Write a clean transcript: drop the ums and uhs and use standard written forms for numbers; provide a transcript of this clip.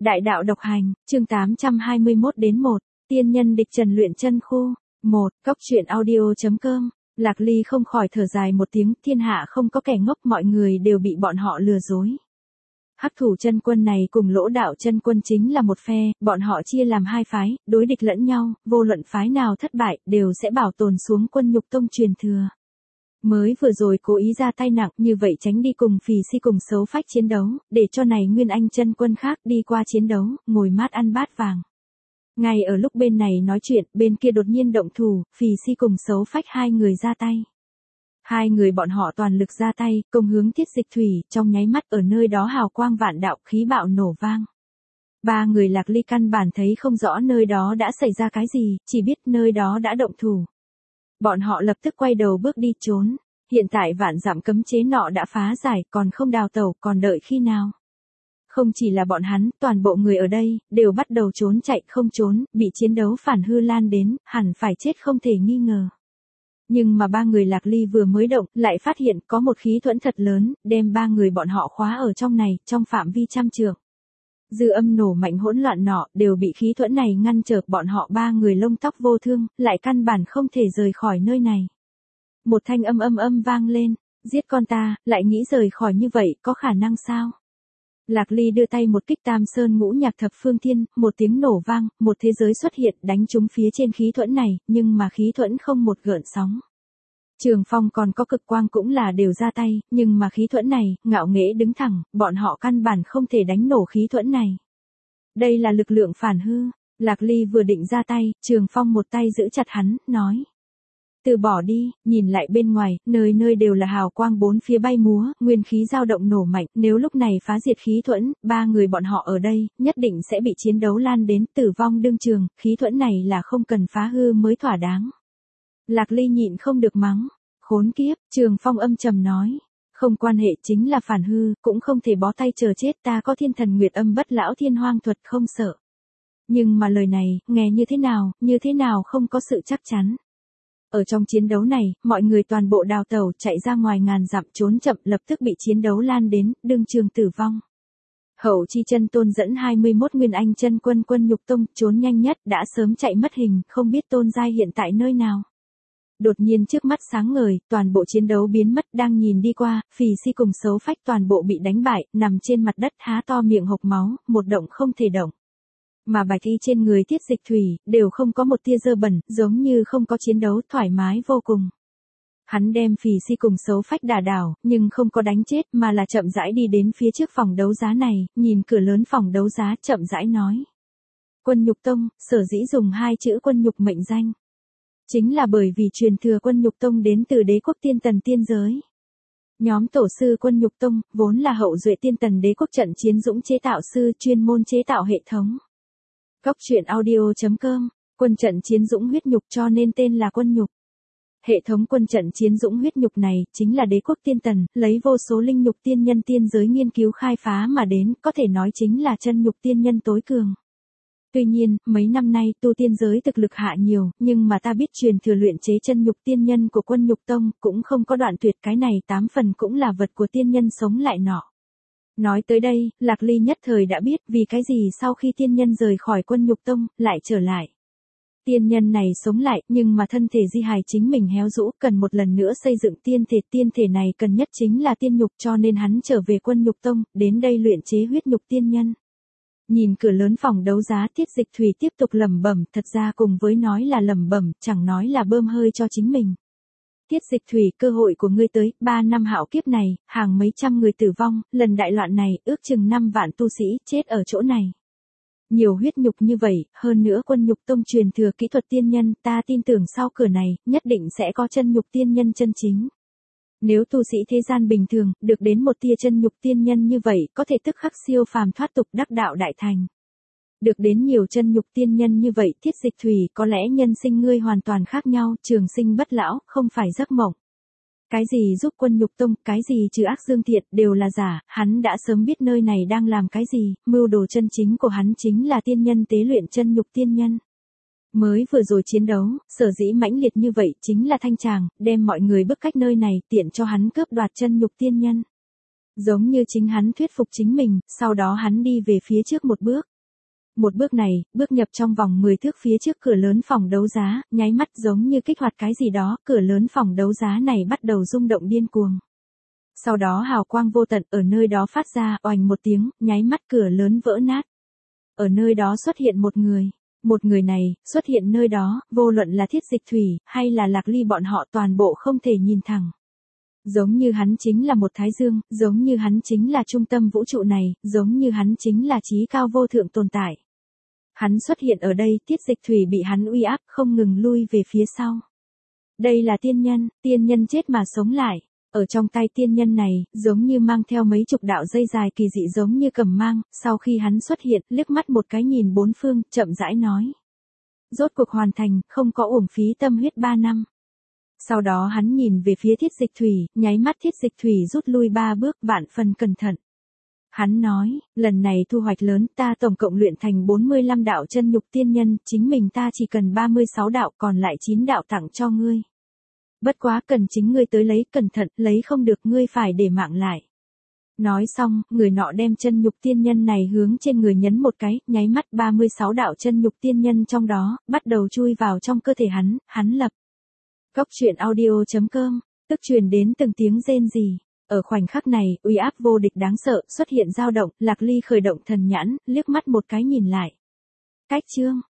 Đại đạo độc hành, chương 821-1, tiên nhân địch trần luyện chân khu. 1. Cốc truyện audio.com. Lạc Ly không khỏi thở dài một tiếng, thiên hạ không có kẻ ngốc, mọi người đều bị bọn họ lừa dối. Hắc thủ chân quân này cùng Lỗ đạo chân quân chính là một phe, bọn họ chia làm hai phái, đối địch lẫn nhau, vô luận phái nào thất bại, đều sẽ bảo tồn xuống Quân Nhục Tông truyền thừa. Mới vừa rồi cố ý ra tay nặng, như vậy tránh đi cùng Phì Si cùng Xấu Phách chiến đấu, để cho này Nguyên Anh chân quân khác đi qua chiến đấu, ngồi mát ăn bát vàng. Ngay ở lúc bên này nói chuyện, bên kia đột nhiên động thủ, Phì Si cùng Xấu Phách hai người ra tay. Hai người bọn họ toàn lực ra tay, công hướng Tiết Dịch Thủy, trong nháy mắt ở nơi đó hào quang vạn đạo, khí bạo nổ vang. Ba người Lạc Ly căn bản thấy không rõ nơi đó đã xảy ra cái gì, chỉ biết nơi đó đã động thủ. Bọn họ lập tức quay đầu bước đi trốn. Hiện tại vạn dặm cấm chế nọ đã phá giải, còn không đào tẩu, còn đợi khi nào? Không chỉ là bọn hắn, toàn bộ người ở đây, đều bắt đầu trốn chạy, không trốn, bị chiến đấu phản hư lan đến, hẳn phải chết không thể nghi ngờ. Nhưng mà ba người Lạc Ly vừa mới động, lại phát hiện có một khí thuẫn thật lớn, đem ba người bọn họ khóa ở trong này, trong phạm vi trăm trượng. Dư âm nổ mạnh hỗn loạn nọ, đều bị khí thuẫn này ngăn trở, bọn họ ba người lông tóc vô thương, lại căn bản không thể rời khỏi nơi này. Một thanh âm vang lên, giết con ta, lại nghĩ rời khỏi như vậy, có khả năng sao? Lạc Ly đưa tay một kích Tam Sơn Ngũ Nhạc Thập Phương Thiên, một tiếng nổ vang, một thế giới xuất hiện, đánh trúng phía trên khí thuẫn này, nhưng mà khí thuẫn không một gợn sóng. Trường Phong còn có cực quang cũng là đều ra tay, nhưng mà khí thuẫn này, ngạo nghễ đứng thẳng, bọn họ căn bản không thể đánh nổ khí thuẫn này. Đây là lực lượng phản hư. Lạc Ly vừa định ra tay, Trường Phong một tay giữ chặt hắn, nói. Từ bỏ đi, nhìn lại bên ngoài, nơi nơi đều là hào quang bốn phía bay múa, nguyên khí dao động nổ mạnh, nếu lúc này phá diệt khí thuẫn, ba người bọn họ ở đây, nhất định sẽ bị chiến đấu lan đến tử vong đương trường, khí thuẫn này là không cần phá hư mới thỏa đáng. Lạc Ly nhịn không được mắng, khốn kiếp, Trường Phong âm trầm nói. Không quan hệ, chính là phản hư, cũng không thể bó tay chờ chết, ta có thiên thần nguyệt âm bất lão thiên hoang thuật không sợ. Nhưng mà lời này, nghe như thế nào không có sự chắc chắn. Ở trong chiến đấu này, mọi người toàn bộ đào tẩu chạy ra ngoài ngàn dặm trốn chậm, lập tức bị chiến đấu lan đến, đương trường tử vong. Hậu Chi Chân Tôn dẫn 21 Nguyên Anh chân quân Quân Nhục Tông trốn nhanh nhất, đã sớm chạy mất hình, không biết Tôn giai hiện tại nơi nào. Đột nhiên trước mắt sáng ngời, toàn bộ chiến đấu biến mất, đang nhìn đi qua, Phì Si cùng Xấu Phách toàn bộ bị đánh bại, nằm trên mặt đất há to miệng hộc máu, một động không thể động. Mà bạch y trên người Tiết Dịch Thủy, đều không có một tia dơ bẩn, giống như không có chiến đấu, thoải mái vô cùng. Hắn đem Phì Si cùng Xấu Phách đả đảo, nhưng không có đánh chết, mà là chậm rãi đi đến phía trước phòng đấu giá này, nhìn cửa lớn phòng đấu giá, chậm rãi nói. Quân Nhục Tông, sở dĩ dùng hai chữ Quân Nhục mệnh danh. Chính là bởi vì truyền thừa Quân Nhục Tông đến từ đế quốc tiên tần tiên giới. Nhóm tổ sư Quân Nhục Tông, vốn là hậu duệ tiên tần đế quốc trận chiến dũng chế tạo sư, chuyên môn chế tạo hệ thống. Cốc truyện audio.com, quân trận chiến dũng huyết nhục cho nên tên là Quân Nhục. Hệ thống quân trận chiến dũng huyết nhục này, chính là đế quốc tiên tần, lấy vô số linh nhục tiên nhân tiên giới nghiên cứu khai phá mà đến, có thể nói chính là chân nhục tiên nhân tối cường. Tuy nhiên, mấy năm nay tu tiên giới thực lực hạ nhiều, nhưng mà ta biết truyền thừa luyện chế chân nhục tiên nhân của Quân Nhục Tông, cũng không có đoạn tuyệt, cái này 8 phần cũng là vật của tiên nhân sống lại nọ. Nói tới đây, Lạc Ly nhất thời đã biết vì cái gì sau khi tiên nhân rời khỏi Quân Nhục Tông, lại trở lại. Tiên nhân này sống lại, nhưng mà thân thể di hài chính mình héo rũ, cần một lần nữa xây dựng tiên thể này cần nhất chính là tiên nhục, cho nên hắn trở về Quân Nhục Tông, đến đây luyện chế huyết nhục tiên nhân. Nhìn cửa lớn phòng đấu giá, Tiết Dịch Thủy tiếp tục lẩm bẩm, thật ra cùng với nói là lẩm bẩm, chẳng nói là bơm hơi cho chính mình. Tiết Dịch Thủy, cơ hội của ngươi tới, 3 năm hạo kiếp này, hàng mấy trăm người tử vong, lần đại loạn này, ước chừng 5 vạn tu sĩ chết ở chỗ này. Nhiều huyết nhục như vậy, hơn nữa Quân Nhục Tông truyền thừa kỹ thuật tiên nhân, ta tin tưởng sau cửa này, nhất định sẽ có chân nhục tiên nhân chân chính. Nếu tu sĩ thế gian bình thường, được đến một tia chân nhục tiên nhân như vậy, có thể tức khắc siêu phàm thoát tục đắc đạo đại thành. Được đến nhiều chân nhục tiên nhân như vậy, Tiết Dịch Thủy, có lẽ nhân sinh ngươi hoàn toàn khác nhau, trường sinh bất lão, không phải giấc mộng. Cái gì giúp Quân Nhục Tông, cái gì trừ ác dương thiện, đều là giả, hắn đã sớm biết nơi này đang làm cái gì, mưu đồ chân chính của hắn chính là tiên nhân tế luyện chân nhục tiên nhân. Mới vừa rồi chiến đấu, sở dĩ mãnh liệt như vậy chính là thanh tràng, đem mọi người bức cách nơi này, tiện cho hắn cướp đoạt chân nhục tiên nhân. Giống như chính hắn thuyết phục chính mình, sau đó hắn đi về phía trước một bước. Một bước này, bước nhập trong vòng 10 thước phía trước cửa lớn phòng đấu giá, nháy mắt giống như kích hoạt cái gì đó, cửa lớn phòng đấu giá này bắt đầu rung động điên cuồng. Sau đó hào quang vô tận ở nơi đó phát ra, oành một tiếng, nháy mắt cửa lớn vỡ nát. Ở nơi đó xuất hiện một người. Một người này, xuất hiện nơi đó, vô luận là Thiết Dịch Thủy, hay là Lạc Ly bọn họ toàn bộ không thể nhìn thẳng. Giống như hắn chính là một thái dương, giống như hắn chính là trung tâm vũ trụ này, giống như hắn chính là chí cao vô thượng tồn tại. Hắn xuất hiện ở đây, Thiết Dịch Thủy bị hắn uy áp, không ngừng lui về phía sau. Đây là tiên nhân chết mà sống lại. Ở trong tay tiên nhân này, giống như mang theo mấy chục đạo dây dài kỳ dị giống như cầm mang, sau khi hắn xuất hiện, liếc mắt một cái nhìn bốn phương, chậm rãi nói. Rốt cuộc hoàn thành, không có uổng phí tâm huyết 3 năm. Sau đó hắn nhìn về phía Thiết Dịch Thủy, nháy mắt Thiết Dịch Thủy rút lui 3 bước, vạn phần cẩn thận. Hắn nói, lần này thu hoạch lớn, ta tổng cộng luyện thành 45 đạo chân nhục tiên nhân, chính mình ta chỉ cần 36 đạo, còn lại 9 đạo tặng cho ngươi. Bất quá cần chính ngươi tới lấy, cẩn thận, lấy không được ngươi phải để mạng lại. Nói xong, người nọ đem chân nhục tiên nhân này hướng trên người nhấn một cái, nháy mắt 36 đạo chân nhục tiên nhân trong đó, bắt đầu chui vào trong cơ thể hắn lập. Góc truyện audio.com, tức truyền đến từng tiếng rên rỉ. Ở khoảnh khắc này, uy áp vô địch đáng sợ, xuất hiện dao động, Lạc Ly khởi động thần nhãn, liếc mắt một cái nhìn lại. Cách chương.